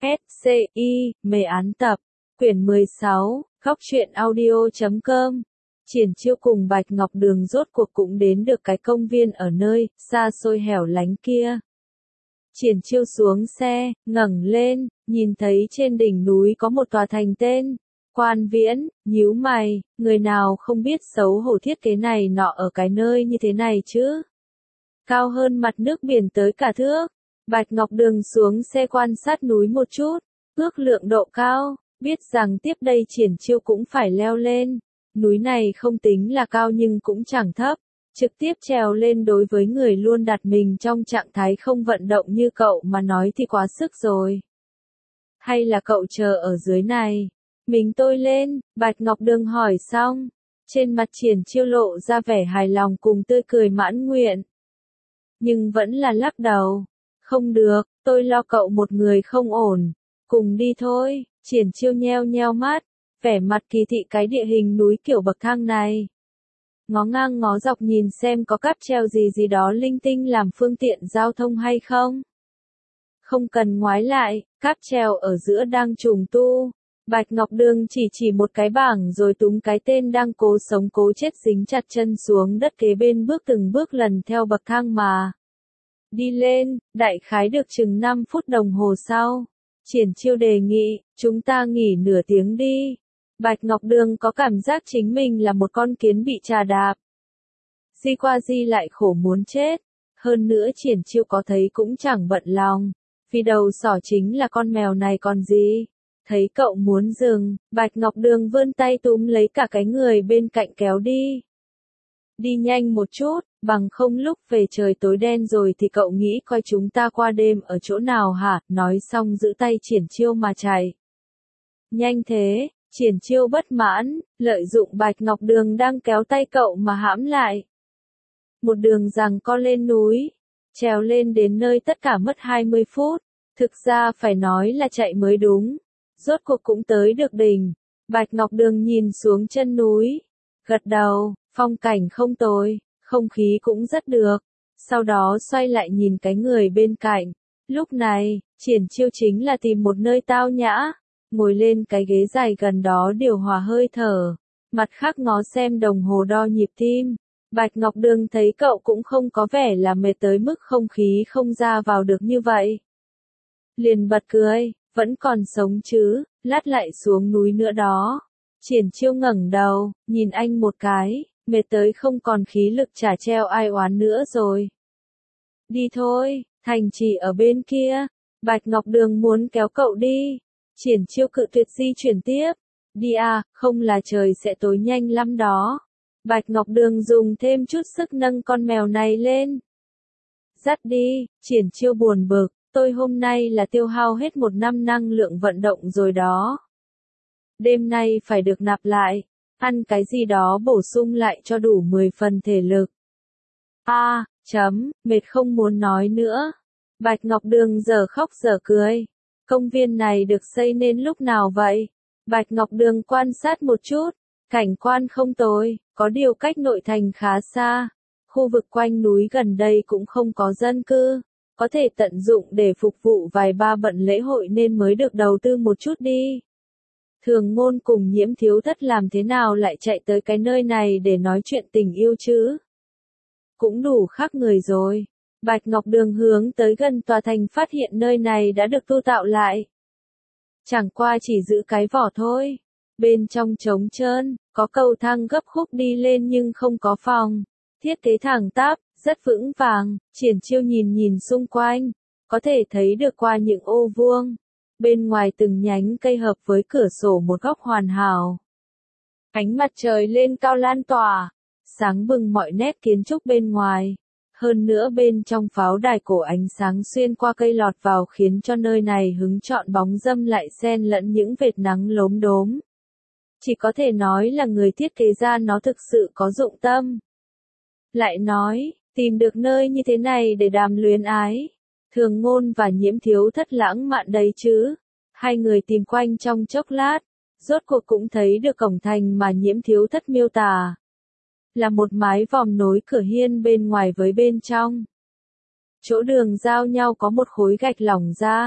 SCI, mê án tập, quyển 16, góc truyện audio.com. Triển Chiêu cùng Bạch Ngọc Đường rốt cuộc cũng đến được cái công viên ở nơi xa xôi hẻo lánh kia. Triển Chiêu xuống xe, ngẩng lên, nhìn thấy trên đỉnh núi có một tòa thành tên Quan Viễn, nhíu mày, người nào không biết xấu hổ thiết kế này nọ ở cái nơi như thế này chứ? Cao hơn mặt nước biển tới cả thước. Bạch Ngọc Đường xuống xe quan sát núi một chút, ước lượng độ cao, biết rằng tiếp đây Triển Chiêu cũng phải leo lên. Núi này không tính là cao nhưng cũng chẳng thấp, trực tiếp trèo lên đối với người luôn đặt mình trong trạng thái không vận động như cậu mà nói thì quá sức rồi. Hay là cậu chờ ở dưới này? Mình tôi lên, Bạch Ngọc Đường hỏi xong. Trên mặt Triển Chiêu lộ ra vẻ hài lòng cùng tươi cười mãn nguyện. Nhưng vẫn là lắc đầu. Không được, tôi lo cậu một người không ổn. Cùng đi thôi, Triển Chiêu nheo nheo mắt, vẻ mặt kỳ thị cái địa hình núi kiểu bậc thang này. Ngó ngang ngó dọc nhìn xem có cáp treo gì đó linh tinh làm phương tiện giao thông hay không. Không cần ngoái lại, cáp treo ở giữa đang trùng tu. Bạch Ngọc Đường chỉ một cái bảng rồi túm cái tên đang cố sống cố chết dính chặt chân xuống đất kế bên bước từng bước lần theo bậc thang mà đi lên, đại khái được chừng 5 phút đồng hồ sau. Triển Chiêu đề nghị, chúng ta nghỉ nửa tiếng đi. Bạch Ngọc Đường có cảm giác chính mình là một con kiến bị trà đạp. Di qua di lại khổ muốn chết. Hơn nữa Triển Chiêu có thấy cũng chẳng bận lòng. Vì đầu sỏ chính là con mèo này còn gì. Thấy cậu muốn dừng, Bạch Ngọc Đường vươn tay túm lấy cả cái người bên cạnh kéo đi. Đi nhanh một chút, bằng không lúc về trời tối đen rồi thì cậu nghĩ coi chúng ta qua đêm ở chỗ nào hả? Nói xong giữ tay Triển Chiêu mà chạy. Nhanh thế, Triển Chiêu bất mãn, lợi dụng Bạch Ngọc Đường đang kéo tay cậu mà hãm lại. Một đường giằng co lên núi, trèo lên đến nơi tất cả mất 20 phút, thực ra phải nói là chạy mới đúng. Rốt cuộc cũng tới được đỉnh, Bạch Ngọc Đường nhìn xuống chân núi, gật đầu, phong cảnh không tồi, không khí cũng rất được. Sau đó xoay lại nhìn cái người bên cạnh. Lúc này, Triển Chiêu chính là tìm một nơi tao nhã, ngồi lên cái ghế dài gần đó điều hòa hơi thở, mặt khác ngó xem đồng hồ đo nhịp tim. Bạch Ngọc Đường thấy cậu cũng không có vẻ là mệt tới mức không khí không ra vào được như vậy. Liền bật cười, vẫn còn sống chứ, lát lại xuống núi nữa đó. Triển Chiêu ngẩng đầu, nhìn anh một cái, mệt tới không còn khí lực trả treo ai oán nữa rồi. Đi thôi, thành trì ở bên kia. Bạch Ngọc Đường muốn kéo cậu đi. Triển Chiêu cự tuyệt di chuyển tiếp. Đi à, không là trời sẽ tối nhanh lắm đó. Bạch Ngọc Đường dùng thêm chút sức nâng con mèo này lên. Dắt đi, Triển Chiêu buồn bực. Tôi hôm nay là tiêu hao hết 1 năm năng lượng vận động rồi đó. Đêm nay phải được nạp lại, ăn cái gì đó bổ sung lại cho đủ 10 phần thể lực. Mệt không muốn nói nữa. Bạch Ngọc Đường giờ khóc giờ cười. Công viên này được xây nên lúc nào vậy? Bạch Ngọc Đường quan sát một chút, cảnh quan không tồi, có điều cách nội thành khá xa. Khu vực quanh núi gần đây cũng không có dân cư. Có thể tận dụng để phục vụ vài ba bận lễ hội nên mới được đầu tư một chút đi. Thường Ngôn cùng Nhiễm Thiếu Thất làm thế nào lại chạy tới cái nơi này để nói chuyện tình yêu chứ? Cũng đủ khác người rồi. Bạch Ngọc Đường hướng tới gần tòa thành phát hiện nơi này đã được tu tạo lại. Chẳng qua chỉ giữ cái vỏ thôi. Bên trong trống trơn, có cầu thang gấp khúc đi lên nhưng không có phòng. Thiết kế thẳng tắp, rất vững vàng. Triển Chiêu nhìn xung quanh, có thể thấy được qua những ô vuông. Bên ngoài từng nhánh cây hợp với cửa sổ một góc hoàn hảo. Ánh mặt trời lên cao lan tỏa, sáng bừng mọi nét kiến trúc bên ngoài. Hơn nữa bên trong pháo đài cổ ánh sáng xuyên qua cây lọt vào khiến cho nơi này hứng trọn bóng râm lại xen lẫn những vệt nắng lốm đốm. Chỉ có thể nói là người thiết kế ra nó thực sự có dụng tâm. Lại nói, tìm được nơi như thế này để đàm luyến ái. Thường Ngôn và Nhiễm Thiếu Thất lãng mạn đấy chứ. Hai người tìm quanh trong chốc lát, rốt cuộc cũng thấy được cổng thành mà Nhiễm Thiếu Thất miêu tả. Là một mái vòm nối cửa hiên bên ngoài với bên trong. Chỗ đường giao nhau có một khối gạch lỏng ra,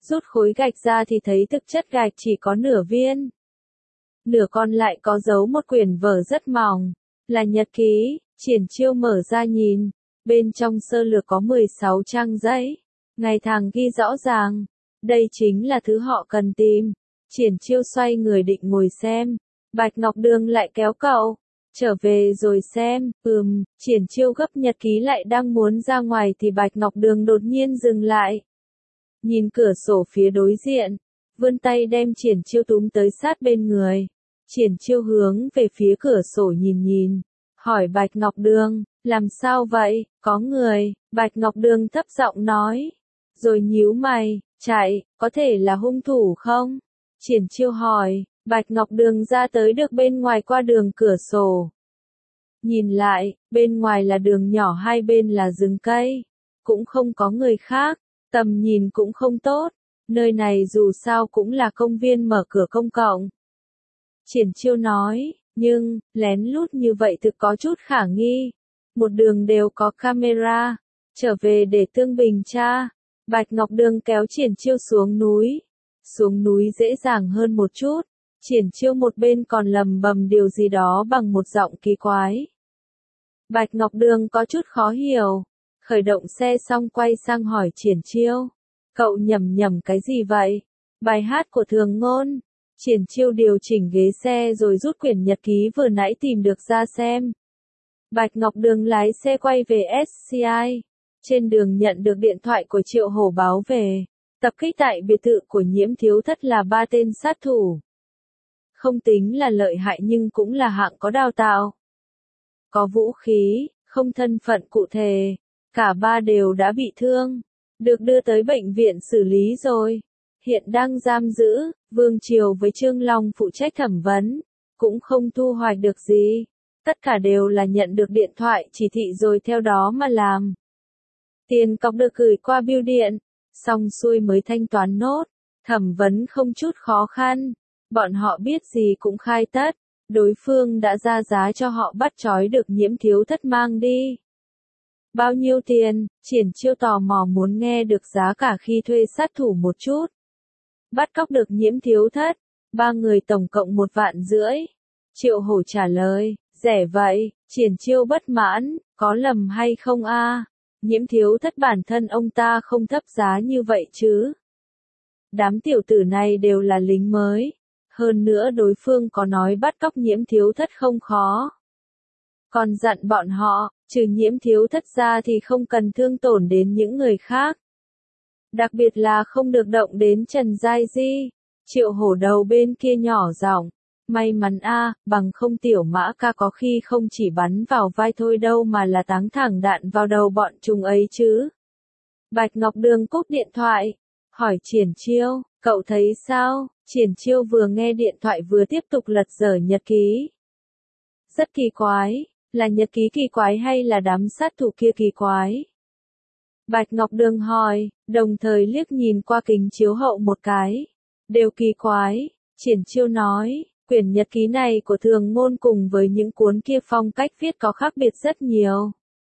Rút khối gạch ra thì thấy thực chất gạch chỉ có nửa viên. Nửa còn lại có dấu một quyển vở rất mỏng, là nhật ký. Triển Chiêu mở ra nhìn, bên trong sơ lược có 16 trang giấy, ngày tháng ghi rõ ràng. Đây chính là thứ họ cần tìm. Triển Chiêu xoay người định ngồi xem, Bạch Ngọc Đường lại kéo cậu, trở về rồi xem. Triển Chiêu gấp nhật ký lại đang muốn ra ngoài thì Bạch Ngọc Đường đột nhiên dừng lại. Nhìn cửa sổ phía đối diện, vươn tay đem Triển Chiêu túm tới sát bên người. Triển Chiêu hướng về phía cửa sổ nhìn, hỏi Bạch Ngọc Đường, làm sao vậy, có người. Bạch Ngọc Đường thấp giọng nói, rồi nhíu mày, chạy, có thể là hung thủ không? Triển Chiêu hỏi. Bạch Ngọc Đường ra tới được bên ngoài qua đường cửa sổ. Nhìn lại, bên ngoài là đường nhỏ, hai bên là rừng cây, cũng không có người khác, tầm nhìn cũng không tốt. Nơi này dù sao cũng là công viên mở cửa công cộng. Triển Chiêu nói, nhưng, lén lút như vậy thực có chút khả nghi. Một đường đều có camera, trở về để Tương Bình tra. Bạch Ngọc Đường kéo Triển Chiêu xuống núi. Xuống núi dễ dàng hơn một chút. Triển Chiêu một bên còn lầm bầm điều gì đó bằng một giọng kỳ quái. Bạch Ngọc Đường có chút khó hiểu. Khởi động xe xong quay sang hỏi Triển Chiêu. Cậu nhầm cái gì vậy? Bài hát của Thường Ngôn. Triển Chiêu điều chỉnh ghế xe rồi rút quyển nhật ký vừa nãy tìm được ra xem. Bạch Ngọc Đường lái xe quay về SCI. Trên đường nhận được điện thoại của Triệu Hổ báo về. Tập kích tại biệt thự của Nhiễm Thiếu Thất là 3 tên sát thủ. Không tính là lợi hại nhưng cũng là hạng có đào tạo. Có vũ khí, không thân phận cụ thể. Cả ba đều đã bị thương. Được đưa tới bệnh viện xử lý rồi. Hiện đang giam giữ. Vương Triều với Trương Long phụ trách thẩm vấn. Cũng không thu hoạch được gì. Tất cả đều là nhận được điện thoại chỉ thị rồi theo đó mà làm. Tiền cọc được gửi qua bưu điện. Xong xuôi mới thanh toán nốt. Thẩm vấn không chút khó khăn. Bọn họ biết gì cũng khai tất. Đối phương đã ra giá cho họ bắt trói được Nhiễm Thiếu Thất mang đi. Bao nhiêu tiền? Triển Chiêu tò mò muốn nghe được giá cả khi thuê sát thủ một chút. Bắt cóc được Nhiễm Thiếu Thất. 3 người tổng cộng 1,5 vạn. Triệu Hổ trả lời, rẻ vậy. Triển Chiêu bất mãn, có lầm hay không a? Nhiễm Thiếu Thất bản thân ông ta không thấp giá như vậy chứ. Đám tiểu tử này đều là lính mới. Hơn nữa đối phương có nói bắt cóc Nhiễm Thiếu Thất không khó. Còn dặn bọn họ, trừ Nhiễm Thiếu Thất ra thì không cần thương tổn đến những người khác. Đặc biệt là không được động đến Trần Giai Di. Triệu Hổ đầu bên kia nhỏ giọng, may mắn a, bằng không Tiểu Mã ca có khi không chỉ bắn vào vai thôi đâu mà là táng thẳng đạn vào đầu bọn chúng ấy chứ. Bạch Ngọc Đường cúp điện thoại, hỏi Triển Chiêu, cậu thấy sao? Triển Chiêu vừa nghe điện thoại vừa tiếp tục lật dở nhật ký. Rất kỳ quái, là nhật ký kỳ quái hay là đám sát thủ kia kỳ quái? Bạch Ngọc Đường hỏi, đồng thời liếc nhìn qua kính chiếu hậu một cái. Đều kỳ quái. Triển Chiêu nói, quyển nhật ký này của Thường Ngôn cùng với những cuốn kia phong cách viết có khác biệt rất nhiều.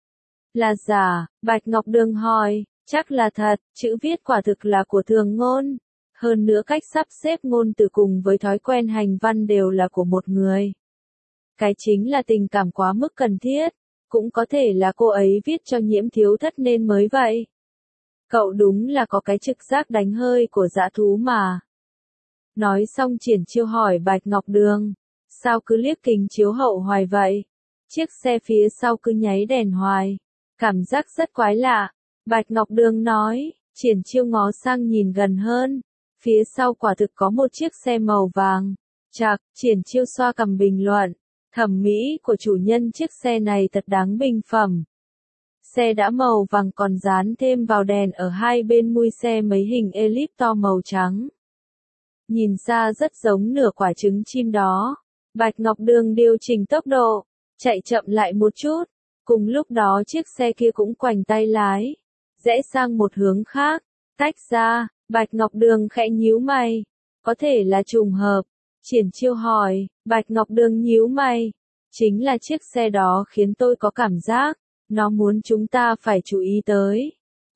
Là giả? Bạch Ngọc Đường hỏi, chắc là thật, chữ viết quả thực là của Thường Ngôn. Hơn nữa cách sắp xếp ngôn từ cùng với thói quen hành văn đều là của một người. Cái chính là tình cảm quá mức cần thiết. Cũng có thể là cô ấy viết cho Nhiễm Thiếu Thất nên mới vậy. Cậu đúng là có cái trực giác đánh hơi của dã thú mà. Nói xong Triển Chiêu hỏi Bạch Ngọc Đường, sao cứ liếc kính chiếu hậu hoài vậy? Chiếc xe phía sau cứ nháy đèn hoài. Cảm giác rất quái lạ. Bạch Ngọc Đường nói, Triển Chiêu ngó sang nhìn gần hơn. Phía sau quả thực có một chiếc xe màu vàng. Chạc, Triển Chiêu xoa cằm bình luận. Thẩm mỹ của chủ nhân chiếc xe này thật đáng bình phẩm. Xe đã màu vàng còn dán thêm vào đèn ở hai bên mui xe mấy hình elip to màu trắng. Nhìn xa rất giống nửa quả trứng chim đó. Bạch Ngọc Đường điều chỉnh tốc độ, chạy chậm lại một chút. Cùng lúc đó chiếc xe kia cũng quành tay lái, rẽ sang một hướng khác, tách ra. Bạch Ngọc Đường khẽ nhíu mày. Có thể là trùng hợp. Triển Chiêu hỏi, Bạch Ngọc Đường nhíu mày. Chính là chiếc xe đó khiến tôi có cảm giác, nó muốn chúng ta phải chú ý tới.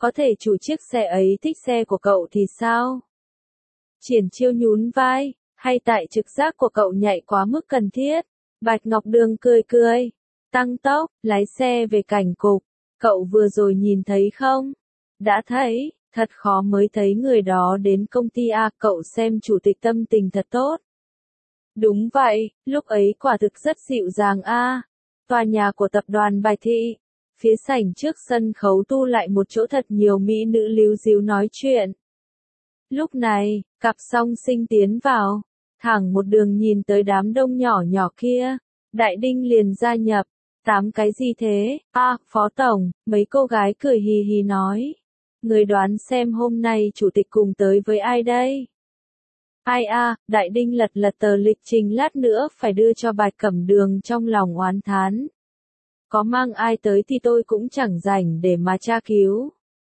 Có thể chủ chiếc xe ấy thích xe của cậu thì sao? Triển Chiêu nhún vai, hay tại trực giác của cậu nhạy quá mức cần thiết? Bạch Ngọc Đường cười cười, tăng tốc, lái xe về cảnh cục. Cậu vừa rồi nhìn thấy không? Đã thấy, thật khó mới thấy người đó đến công ty à, cậu xem chủ tịch tâm tình thật tốt. Đúng vậy, lúc ấy quả thực rất dịu dàng a. Tòa nhà của tập đoàn Bạch Thị, phía sảnh trước sân khấu tu lại một chỗ thật nhiều mỹ nữ líu díu nói chuyện. Lúc này, cặp song sinh tiến vào, thẳng một đường nhìn tới đám đông nhỏ nhỏ kia. Đại Đinh liền gia nhập, 8 cái gì thế? À, Phó Tổng, mấy cô gái cười hì hì nói. Người đoán xem hôm nay chủ tịch cùng tới với ai đây? Ai à, Đại Đinh lật lật tờ lịch trình lát nữa phải đưa cho Bạch Cẩm Đường trong lòng oán thán. Có mang ai tới thì tôi cũng chẳng rảnh để mà tra cứu.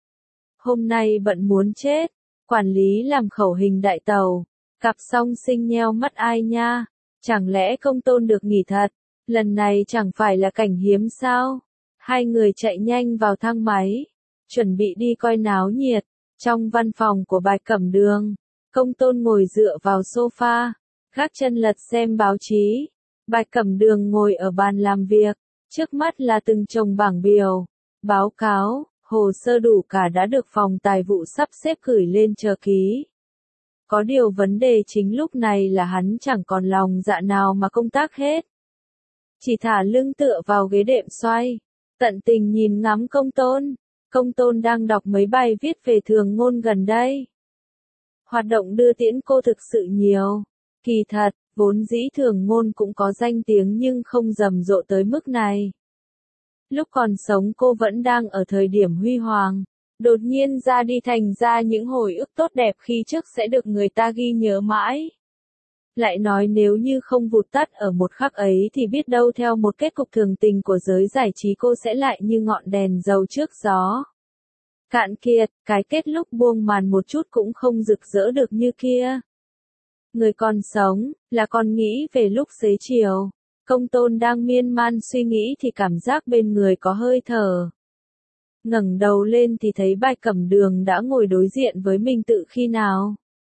Hôm nay bận muốn chết, quản lý làm khẩu hình đại tàu, cặp song sinh nheo mắt ai nha, chẳng lẽ Công Tôn được nghỉ thật, lần này chẳng phải là cảnh hiếm sao? Hai người chạy nhanh vào thang máy, chuẩn bị đi coi náo nhiệt, trong văn phòng của Bạch Cẩm Đường. Công Tôn ngồi dựa vào sofa, gác chân lật xem báo chí. Bạch Cẩm Đường ngồi ở bàn làm việc, trước mắt là từng chồng bảng biểu, báo cáo, hồ sơ đủ cả đã được phòng tài vụ sắp xếp gửi lên chờ ký. Có điều vấn đề chính lúc này là hắn chẳng còn lòng dạ nào mà công tác hết. Chỉ thả lưng tựa vào ghế đệm xoay, tận tình nhìn ngắm Công Tôn. Công Tôn đang đọc mấy bài viết về Thường Ngôn gần đây. Hoạt động đưa tiễn cô thực sự nhiều. Kỳ thật, vốn dĩ Thường Ngôn cũng có danh tiếng nhưng không rầm rộ tới mức này. Lúc còn sống cô vẫn đang ở thời điểm huy hoàng. Đột nhiên ra đi thành ra những hồi ức tốt đẹp khi trước sẽ được người ta ghi nhớ mãi. Lại nói nếu như không vụt tắt ở một khắc ấy thì biết đâu theo một kết cục thường tình của giới giải trí cô sẽ lại như ngọn đèn dầu trước gió. Cạn kiệt, cái kết lúc buông màn một chút cũng không rực rỡ được như kia. Người còn sống, là còn nghĩ về lúc xế chiều. Công Tôn đang miên man suy nghĩ thì cảm giác bên người có hơi thở. Ngẩng đầu lên thì thấy Bạch Cẩm Đường đã ngồi đối diện với mình tự khi nào.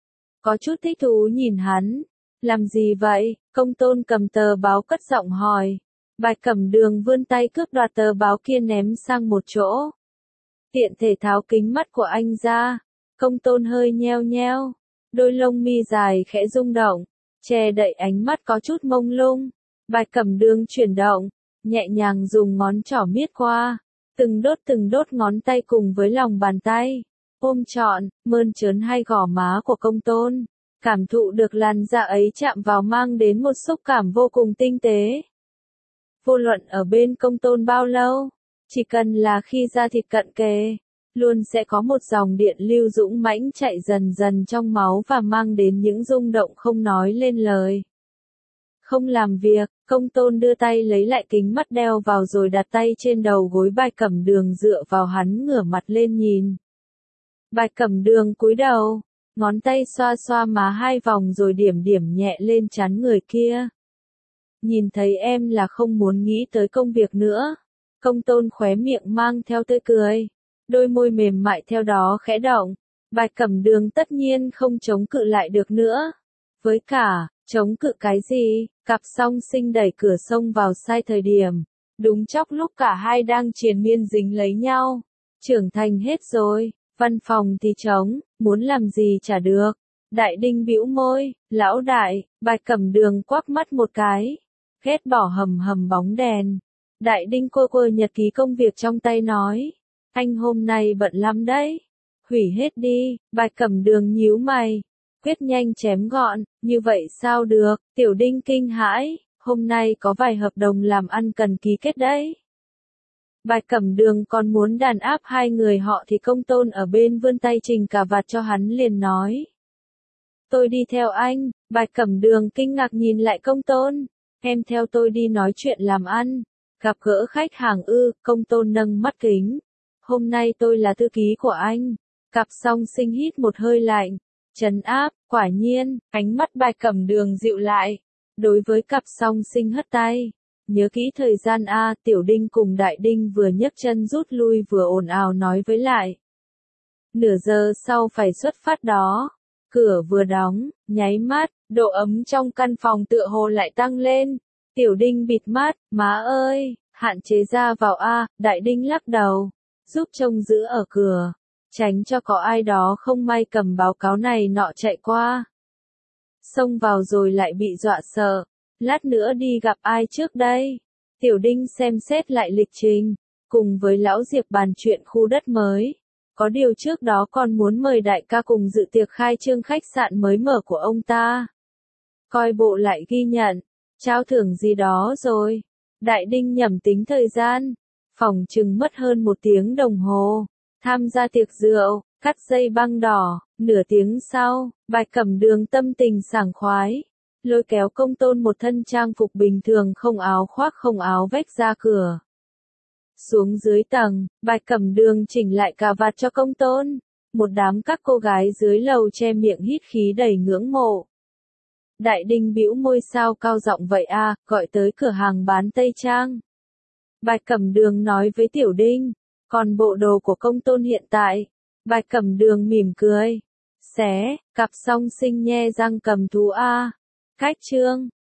Có chút thích thú nhìn hắn. Làm gì vậy? Công Tôn cầm tờ báo cất giọng hỏi. Bạch Cẩm Đường vươn tay cướp đoạt tờ báo kia ném sang một chỗ. Tiện thể tháo kính mắt của anh ra. Công Tôn hơi nheo nheo. Đôi lông mi dài khẽ rung động. Che đậy ánh mắt có chút mông lung. Bạch Cẩm Đường chuyển động. Nhẹ nhàng dùng ngón trỏ miết qua. Từng đốt ngón tay cùng với lòng bàn tay. Ôm trọn, mơn trớn hai gò má của Công Tôn. Cảm thụ được làn da ấy chạm vào mang đến một xúc cảm vô cùng tinh tế. Vô luận ở bên Công Tôn bao lâu, chỉ cần là khi da thịt cận kề, luôn sẽ có một dòng điện lưu dũng mãnh chạy dần dần trong máu và mang đến những rung động không nói lên lời. Không làm việc, Công Tôn đưa tay lấy lại kính mắt đeo vào rồi đặt tay trên đầu gối Bạch Cẩm Đường dựa vào hắn ngửa mặt lên nhìn. Bạch Cẩm Đường cúi đầu. Ngón tay xoa xoa má hai vòng rồi điểm điểm nhẹ lên trán người kia. Nhìn thấy em là không muốn nghĩ tới công việc nữa. Công Tôn khóe miệng mang theo tươi cười. Đôi môi mềm mại theo đó khẽ động. Bạch Cẩm Đường tất nhiên không chống cự lại được nữa. Với cả, chống cự cái gì? Cặp song sinh đẩy cửa xông vào sai thời điểm. Đúng chốc lúc cả hai đang triền miên dính lấy nhau. Trưởng thành hết rồi. Văn phòng thì trống, muốn làm gì chả được. Đại Đinh bĩu môi, lão đại, Bạch Cẩm Đường quắc mắt một cái. Ghét bỏ hầm hầm bóng đèn. Đại Đinh cô nhật ký công việc trong tay nói. Anh hôm nay bận lắm đấy. Hủy hết đi, Bạch Cẩm Đường nhíu mày. Quyết nhanh chém gọn, như vậy sao được, Tiểu Đinh kinh hãi. Hôm nay có vài hợp đồng làm ăn cần ký kết đấy. Bạch Cẩm Đường còn muốn đàn áp hai người họ thì Công Tôn ở bên vươn tay chỉnh cà vạt cho hắn liền nói. Tôi đi theo anh. Bạch Cẩm Đường kinh ngạc nhìn lại Công Tôn. Em theo tôi đi nói chuyện làm ăn. Gặp gỡ khách hàng ư? Công Tôn nâng mắt kính. Hôm nay tôi là thư ký của anh. Cặp song sinh hít một hơi lạnh. Trấn áp, quả nhiên, ánh mắt Bạch Cẩm Đường dịu lại. Đối với cặp song sinh hất tay. Nhớ kỹ thời gian a, Tiểu Đinh cùng Đại Đinh vừa nhấc chân rút lui vừa ồn ào nói với lại. nửa giờ sau phải xuất phát đó. Cửa vừa đóng, nháy mắt, độ ấm trong căn phòng tựa hồ lại tăng lên. Tiểu Đinh bịt mắt, má ơi, hạn chế ra vào a. Đại Đinh lắc đầu, giúp trông giữ ở cửa, tránh cho có ai đó không may cầm báo cáo này nọ chạy qua. Xông vào rồi lại bị dọa sợ, lát nữa đi gặp ai trước đây? Tiểu Đinh xem xét lại lịch trình, cùng với lão Diệp bàn chuyện khu đất mới. Có điều trước đó còn muốn mời đại ca cùng dự tiệc khai trương khách sạn mới mở của ông ta. Coi bộ lại ghi nhận, trao thưởng gì đó rồi. Đại Đinh nhẩm tính thời gian, phòng chừng mất hơn 1 tiếng đồng hồ. Tham gia tiệc rượu, cắt dây băng đỏ, nửa tiếng sau, Bạch Cẩm Đường tâm tình sảng khoái. Lôi kéo Công Tôn một thân trang phục bình thường không áo khoác không áo vest ra cửa. Xuống dưới tầng, Bạch Cẩm Đường chỉnh lại cà vạt cho Công Tôn. Một đám các cô gái dưới lầu che miệng hít khí đầy ngưỡng mộ. Đại Đinh bĩu môi sao cao giọng vậy a, gọi tới cửa hàng bán tây trang. Bạch Cẩm Đường nói với Tiểu Đinh, còn bộ đồ của Công Tôn hiện tại. Bạch Cẩm Đường mỉm cười. Xé, cặp song sinh nhe răng cầm thú a. Cách chương